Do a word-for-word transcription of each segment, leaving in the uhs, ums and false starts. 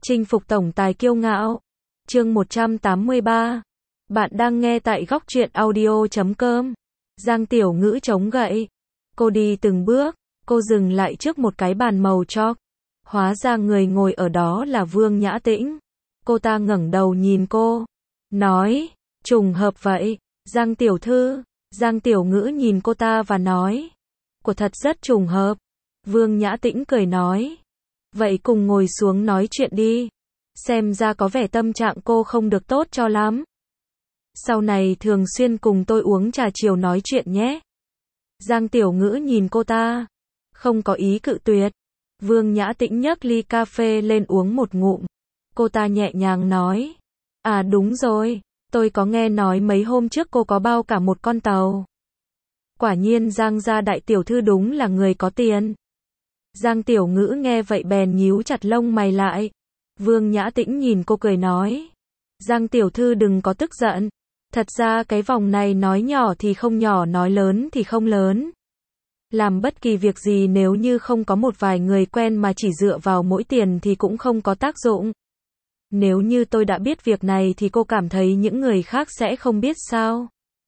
Chinh phục tổng tài kiêu ngạo. Chương một trăm tám mươi ba. Bạn đang nghe tại góc truyện audio chấm com. Giang Tiểu Ngữ chống gậy. Cô đi từng bước, cô dừng lại trước một cái bàn màu chóc. Hóa ra người ngồi ở đó là Vương Nhã Tĩnh. Cô ta ngẩng đầu nhìn cô, nói, trùng hợp vậy, Giang Tiểu Thư. Giang Tiểu Ngữ nhìn cô ta và nói, của thật rất trùng hợp. Vương Nhã Tĩnh cười nói, vậy cùng ngồi xuống nói chuyện đi. Xem ra có vẻ tâm trạng cô không được tốt cho lắm. Sau này thường xuyên cùng tôi uống trà chiều nói chuyện nhé. Giang Tiểu Ngữ nhìn cô ta, không có ý cự tuyệt. Vương Nhã Tĩnh nhấc ly cà phê lên uống một ngụm. Cô ta nhẹ nhàng nói, à đúng rồi, tôi có nghe nói mấy hôm trước cô có bao cả một con tàu. Quả nhiên Giang gia đại tiểu thư đúng là người có tiền. Giang Tiểu Ngữ nghe vậy bèn nhíu chặt lông mày lại. Vương Nhã Tĩnh nhìn cô cười nói, Giang Tiểu Thư đừng có tức giận. Thật ra cái vòng này nói nhỏ thì không nhỏ, nói lớn thì không lớn. Làm bất kỳ việc gì nếu như không có một vài người quen mà chỉ dựa vào mỗi tiền thì cũng không có tác dụng. Nếu như tôi đã biết việc này thì cô cảm thấy những người khác sẽ không biết sao?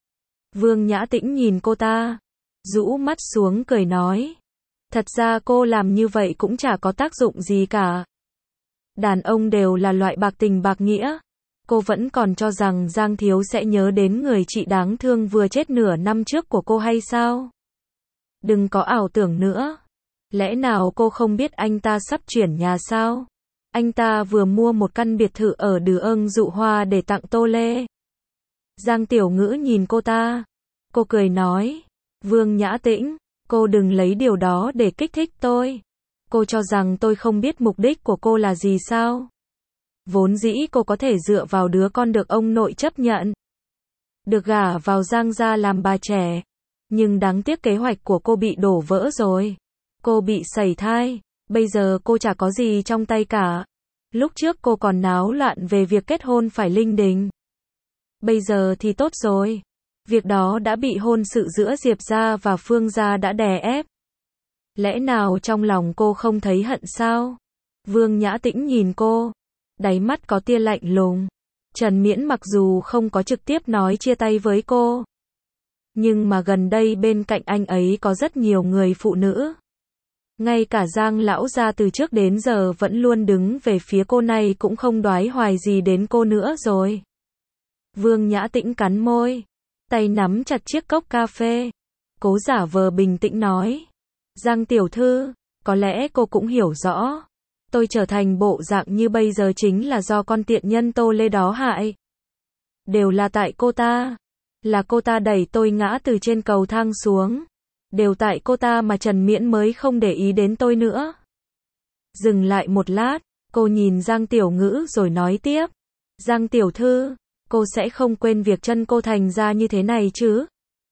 Vương Nhã Tĩnh nhìn cô ta, rũ mắt xuống cười nói, thật ra cô làm như vậy cũng chả có tác dụng gì cả. Đàn ông đều là loại bạc tình bạc nghĩa. Cô vẫn còn cho rằng Giang Thiếu sẽ nhớ đến người chị đáng thương vừa chết nửa năm trước của cô hay sao? Đừng có ảo tưởng nữa. Lẽ nào cô không biết anh ta sắp chuyển nhà sao? Anh ta vừa mua một căn biệt thự ở Đừ Âng Dụ Hoa để tặng Tô Lê. Giang Tiểu Ngữ nhìn cô ta. Cô cười nói, Vương Nhã Tĩnh, cô đừng lấy điều đó để kích thích tôi. Cô cho rằng tôi không biết mục đích của cô là gì sao? Vốn dĩ cô có thể dựa vào đứa con được ông nội chấp nhận, được gả vào Giang gia làm bà trẻ. Nhưng đáng tiếc kế hoạch của cô bị đổ vỡ rồi. Cô bị sẩy thai, bây giờ cô chả có gì trong tay cả. Lúc trước cô còn náo loạn về việc kết hôn phải linh đình. Bây giờ thì tốt rồi. Việc đó đã bị hôn sự giữa Diệp gia và Phương gia đã đè ép. Lẽ nào trong lòng cô không thấy hận sao? Vương Nhã Tĩnh nhìn cô, đáy mắt có tia lạnh lùng. Trần Miễn mặc dù không có trực tiếp nói chia tay với cô, nhưng mà gần đây bên cạnh anh ấy có rất nhiều người phụ nữ. Ngay cả Giang lão gia từ trước đến giờ vẫn luôn đứng về phía cô này cũng không đoái hoài gì đến cô nữa rồi. Vương Nhã Tĩnh cắn môi, tay nắm chặt chiếc cốc cà phê, cố giả vờ bình tĩnh nói, Giang Tiểu Thư, có lẽ cô cũng hiểu rõ. Tôi trở thành bộ dạng như bây giờ chính là do con tiện nhân Tô Lê đó hại. Đều là tại cô ta. Là cô ta đẩy tôi ngã từ trên cầu thang xuống. Đều tại cô ta mà Trần Miễn mới không để ý đến tôi nữa. Dừng lại một lát, cô nhìn Giang Tiểu Ngữ rồi nói tiếp. Giang Tiểu Thư, cô sẽ không quên việc chân cô thành ra như thế này chứ?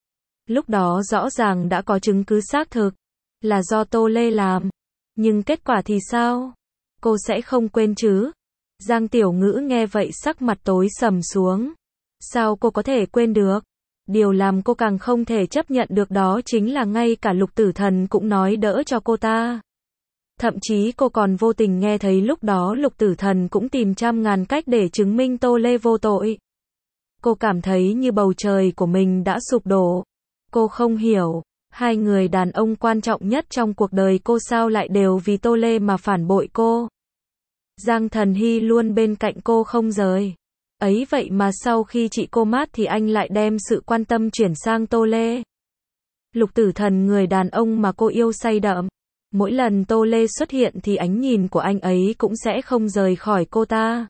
Lúc đó rõ ràng đã có chứng cứ xác thực, là do Tô Lê làm. Nhưng kết quả thì sao? Cô sẽ không quên chứ? Giang Tiểu Ngữ nghe vậy sắc mặt tối sầm xuống. Sao cô có thể quên được? Điều làm cô càng không thể chấp nhận được đó chính là ngay cả Lục Tử Thần cũng nói đỡ cho cô ta. Thậm chí cô còn vô tình nghe thấy lúc đó Lục Tử Thần cũng tìm trăm ngàn cách để chứng minh Tô Lê vô tội. Cô cảm thấy như bầu trời của mình đã sụp đổ. Cô không hiểu, hai người đàn ông quan trọng nhất trong cuộc đời cô sao lại đều vì Tô Lê mà phản bội cô. Giang Thần Hy luôn bên cạnh cô không rời. Ấy vậy mà sau khi chị cô mát thì anh lại đem sự quan tâm chuyển sang Tô Lê. Lục Tử Thần người đàn ông mà cô yêu say đậm. Mỗi lần Tô Lê xuất hiện thì ánh nhìn của anh ấy cũng sẽ không rời khỏi cô ta.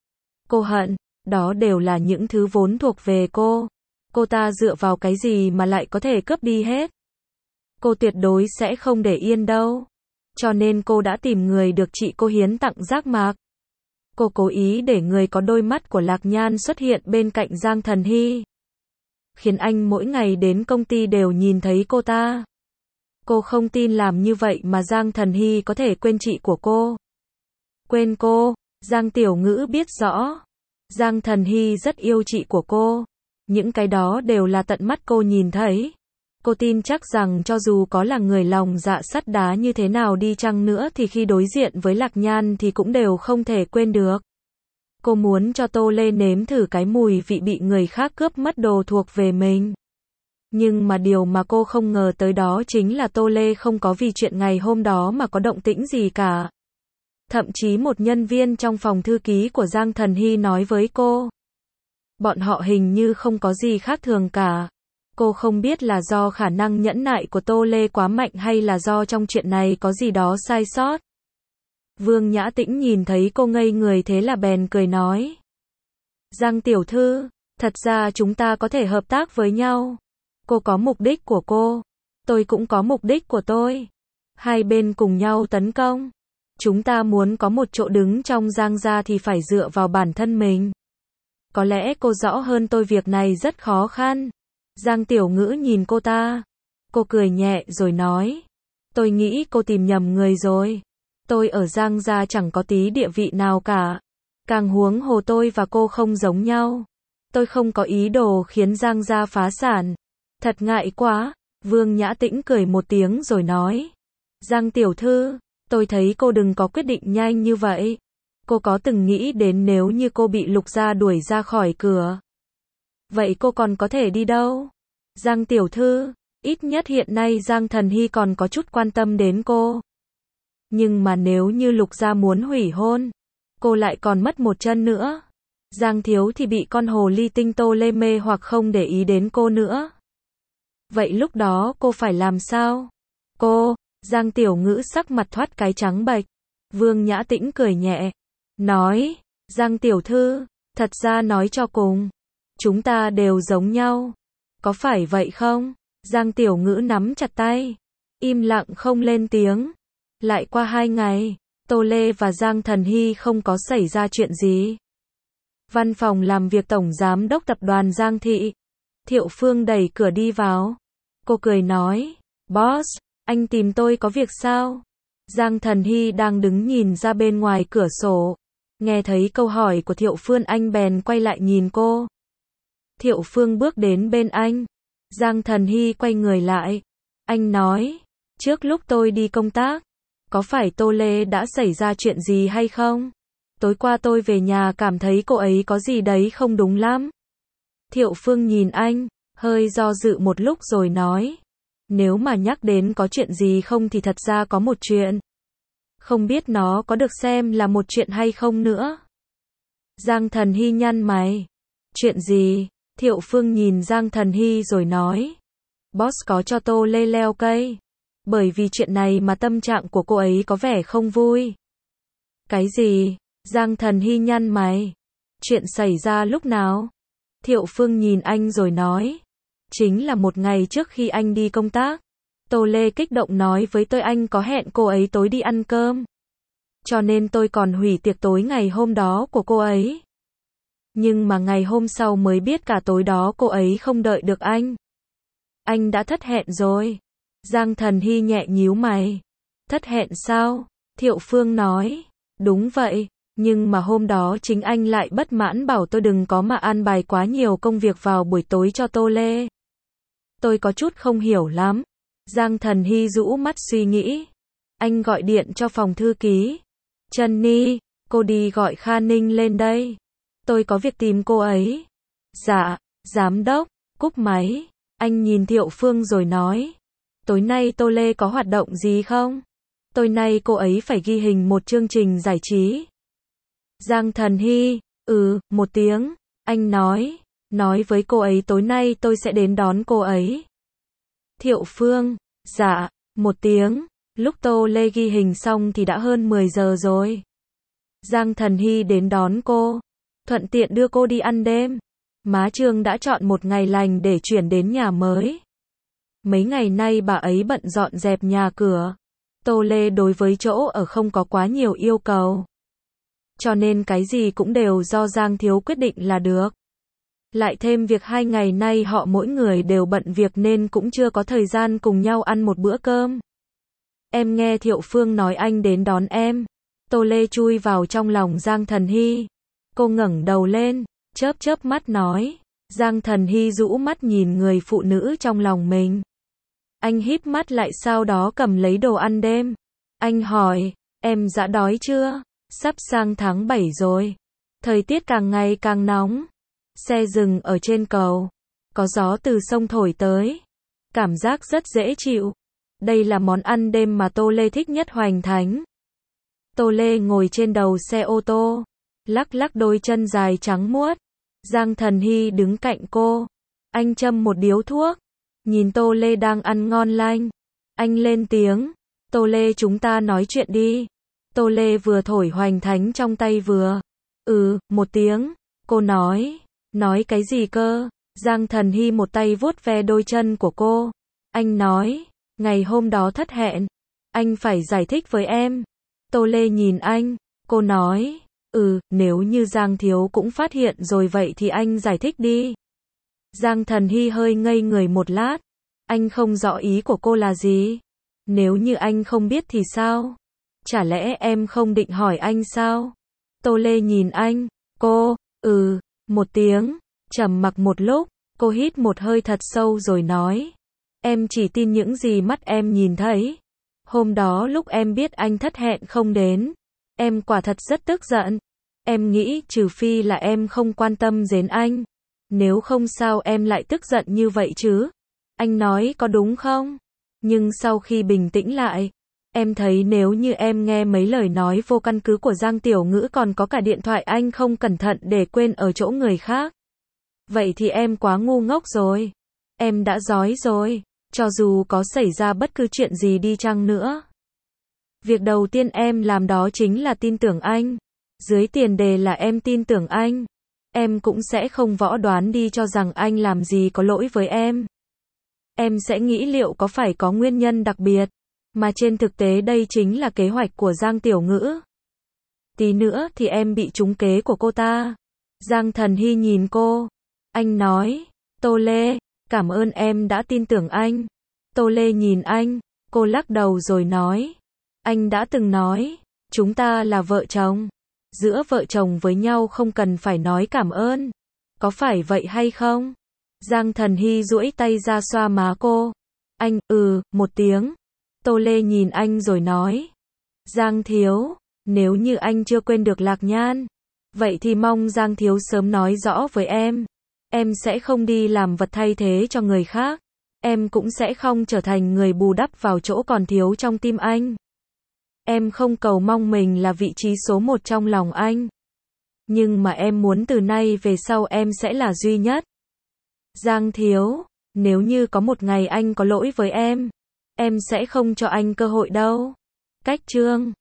Cô hận, đó đều là những thứ vốn thuộc về cô. Cô ta dựa vào cái gì mà lại có thể cướp đi hết? Cô tuyệt đối sẽ không để yên đâu. Cho nên cô đã tìm người được chị cô hiến tặng giác mạc. Cô cố ý để người có đôi mắt của Lạc Nhan xuất hiện bên cạnh Giang Thần Hy, khiến anh mỗi ngày đến công ty đều nhìn thấy cô ta. Cô không tin làm như vậy mà Giang Thần Hy có thể quên chị của cô. Quên cô? Giang Tiểu Ngữ biết rõ. Giang Thần Hy rất yêu chị của cô. Những cái đó đều là tận mắt cô nhìn thấy. Cô tin chắc rằng cho dù có là người lòng dạ sắt đá như thế nào đi chăng nữa thì khi đối diện với Lạc Nhan thì cũng đều không thể quên được. Cô muốn cho Tô Lê nếm thử cái mùi vị bị người khác cướp mất đồ thuộc về mình. Nhưng mà điều mà cô không ngờ tới đó chính là Tô Lê không có vì chuyện ngày hôm đó mà có động tĩnh gì cả. Thậm chí một nhân viên trong phòng thư ký của Giang Thần Hy nói với cô, bọn họ hình như không có gì khác thường cả. Cô không biết là do khả năng nhẫn nại của Tô Lê quá mạnh hay là do trong chuyện này có gì đó sai sót. Vương Nhã Tĩnh nhìn thấy cô ngây người thế là bèn cười nói, Giang tiểu thư, thật ra chúng ta có thể hợp tác với nhau. Cô có mục đích của cô, tôi cũng có mục đích của tôi. Hai bên cùng nhau tấn công. Chúng ta muốn có một chỗ đứng trong Giang gia thì phải dựa vào bản thân mình. Có lẽ cô rõ hơn tôi việc này rất khó khăn. Giang Tiểu Ngữ nhìn cô ta. Cô cười nhẹ rồi nói, tôi nghĩ cô tìm nhầm người rồi. Tôi ở Giang gia chẳng có tí địa vị nào cả. Càng huống hồ tôi và cô không giống nhau. Tôi không có ý đồ khiến Giang gia phá sản. Thật ngại quá. Vương Nhã Tĩnh cười một tiếng rồi nói, Giang tiểu thư, tôi thấy cô đừng có quyết định nhanh như vậy. Cô có từng nghĩ đến nếu như cô bị Lục gia đuổi ra khỏi cửa? Vậy cô còn có thể đi đâu? Giang tiểu thư, ít nhất hiện nay Giang Thần Hy còn có chút quan tâm đến cô. Nhưng mà nếu như Lục gia muốn hủy hôn, cô lại còn mất một chân nữa. Giang thiếu thì bị con hồ ly tinh Tô Lê mê hoặc không để ý đến cô nữa. Vậy lúc đó cô phải làm sao? Cô, Giang Tiểu Ngữ sắc mặt thoát cái trắng bệch. Vương Nhã Tĩnh cười nhẹ, nói, Giang tiểu thư, thật ra nói cho cùng, chúng ta đều giống nhau. Có phải vậy không? Giang Tiểu Ngữ nắm chặt tay, im lặng không lên tiếng. Lại qua hai ngày, Tô Lê và Giang Thần Hy không có xảy ra chuyện gì. Văn phòng làm việc Tổng Giám đốc Tập đoàn Giang Thị. Thiệu Phương đẩy cửa đi vào. Cô cười nói, Boss, anh tìm tôi có việc sao? Giang Thần Hy đang đứng nhìn ra bên ngoài cửa sổ. Nghe thấy câu hỏi của Thiệu Phương anh bèn quay lại nhìn cô. Thiệu Phương bước đến bên anh. Giang Thần Hy quay người lại. Anh nói, trước lúc tôi đi công tác, có phải Tô Lê đã xảy ra chuyện gì hay không? Tối qua tôi về nhà cảm thấy cô ấy có gì đấy không đúng lắm. Thiệu Phương nhìn anh, hơi do dự một lúc rồi nói, nếu mà nhắc đến có chuyện gì không thì thật ra có một chuyện. Không biết nó có được xem là một chuyện hay không nữa. Giang Thần Hy nhăn mày. Chuyện gì? Thiệu Phương nhìn Giang Thần Hy rồi nói, Boss có cho Tô Lê leo cây. Bởi vì chuyện này mà tâm trạng của cô ấy có vẻ không vui. Cái gì? Giang Thần Hy nhăn mày. Chuyện xảy ra lúc nào? Thiệu Phương nhìn anh rồi nói, chính là một ngày trước khi anh đi công tác. Tô Lê kích động nói với tôi anh có hẹn cô ấy tối đi ăn cơm. Cho nên tôi còn hủy tiệc tối ngày hôm đó của cô ấy. Nhưng mà ngày hôm sau mới biết cả tối đó cô ấy không đợi được anh. Anh đã thất hẹn rồi. Giang Thần Hy nhẹ nhíu mày. Thất hẹn sao? Thiệu Phương nói, đúng vậy. Nhưng mà hôm đó chính anh lại bất mãn bảo tôi đừng có mà an bài quá nhiều công việc vào buổi tối cho Tô Lê. Tôi có chút không hiểu lắm. Giang Thần Hy rũ mắt suy nghĩ. Anh gọi điện cho phòng thư ký. Trần Ni, cô đi gọi Kha Ninh lên đây. Tôi có việc tìm cô ấy. Dạ, giám đốc, cúp máy. Anh nhìn Thiệu Phương rồi nói, tối nay Tô Lê có hoạt động gì không? Tối nay cô ấy phải ghi hình một chương trình giải trí. Giang Thần Hy, ừ, một tiếng. Anh nói, nói với cô ấy tối nay tôi sẽ đến đón cô ấy. Thiệu Phương, dạ, một tiếng. Lúc Tô Lê ghi hình xong thì đã hơn mười giờ rồi. Giang Thần Hy đến đón cô, thuận tiện đưa cô đi ăn đêm. Má Trương đã chọn một ngày lành để chuyển đến nhà mới. Mấy ngày nay bà ấy bận dọn dẹp nhà cửa. Tô Lê đối với chỗ ở không có quá nhiều yêu cầu. Cho nên cái gì cũng đều do Giang Thiếu quyết định là được. Lại thêm việc hai ngày nay họ mỗi người đều bận việc nên cũng chưa có thời gian cùng nhau ăn một bữa cơm. Em nghe Thiệu Phương nói anh đến đón em. Tô Lê chui vào trong lòng Giang Thần Hy. Cô ngẩng đầu lên, chớp chớp mắt nói. Giang Thần Hy rũ mắt nhìn người phụ nữ trong lòng mình. Anh híp mắt lại sau đó cầm lấy đồ ăn đêm. Anh hỏi, em đã đói chưa? Sắp sang tháng bảy rồi. Thời tiết càng ngày càng nóng. Xe dừng ở trên cầu. Có gió từ sông thổi tới. Cảm giác rất dễ chịu. Đây là món ăn đêm mà Tô Lê thích nhất Hoành Thánh. Tô Lê ngồi trên đầu xe ô tô. Lắc lắc đôi chân dài trắng muốt. Giang Thần Hy đứng cạnh cô. Anh châm một điếu thuốc. Nhìn Tô Lê đang ăn ngon lành. Anh lên tiếng. Tô Lê chúng ta nói chuyện đi. Tô Lê vừa thổi Hoành Thánh trong tay vừa. Ừ, một tiếng. Cô nói. Nói cái gì cơ? Giang Thần Hy một tay vuốt ve đôi chân của cô. Anh nói. Ngày hôm đó thất hẹn. Anh phải giải thích với em. Tô Lê nhìn anh. Cô nói. Ừ, nếu như Giang Thiếu cũng phát hiện rồi vậy thì anh giải thích đi. Giang Thần Hy hơi ngây người một lát. Anh không rõ ý của cô là gì. Nếu như anh không biết thì sao? Chả lẽ em không định hỏi anh sao? Tô Lê nhìn anh. Cô, ừ, một tiếng. Trầm mặc một lúc. Cô hít một hơi thật sâu rồi nói. Em chỉ tin những gì mắt em nhìn thấy. Hôm đó lúc em biết anh thất hẹn không đến. Em quả thật rất tức giận. Em nghĩ trừ phi là em không quan tâm đến anh. Nếu không sao em lại tức giận như vậy chứ? Anh nói có đúng không? Nhưng sau khi bình tĩnh lại, em thấy nếu như em nghe mấy lời nói vô căn cứ của Giang Tiểu Ngữ còn có cả điện thoại anh không cẩn thận để quên ở chỗ người khác. Vậy thì em quá ngu ngốc rồi. Em đã dói rồi. Cho dù có xảy ra bất cứ chuyện gì đi chăng nữa. Việc đầu tiên em làm đó chính là tin tưởng anh. Dưới tiền đề là em tin tưởng anh. Em cũng sẽ không võ đoán đi cho rằng anh làm gì có lỗi với em. Em sẽ nghĩ liệu có phải có nguyên nhân đặc biệt. Mà trên thực tế đây chính là kế hoạch của Giang Tiểu Ngữ. Tí nữa thì em bị trúng kế của cô ta. Giang Thần Hy nhìn cô. Anh nói. Tô Lê, cảm ơn em đã tin tưởng anh. Tô Lê nhìn anh. Cô lắc đầu rồi nói. Anh đã từng nói. Chúng ta là vợ chồng. Giữa vợ chồng với nhau không cần phải nói cảm ơn. Có phải vậy hay không? Giang Thần Hy duỗi tay ra xoa má cô. Anh, ừ, một tiếng. Tô Lê nhìn anh rồi nói. Giang Thiếu, nếu như anh chưa quên được Lạc Nhan, vậy thì mong Giang Thiếu sớm nói rõ với em. Em sẽ không đi làm vật thay thế cho người khác. Em cũng sẽ không trở thành người bù đắp vào chỗ còn thiếu trong tim anh. Em không cầu mong mình là vị trí số một trong lòng anh. Nhưng mà em muốn từ nay về sau em sẽ là duy nhất. Giang Thiếu, nếu như có một ngày anh có lỗi với em, em sẽ không cho anh cơ hội đâu. Cách chương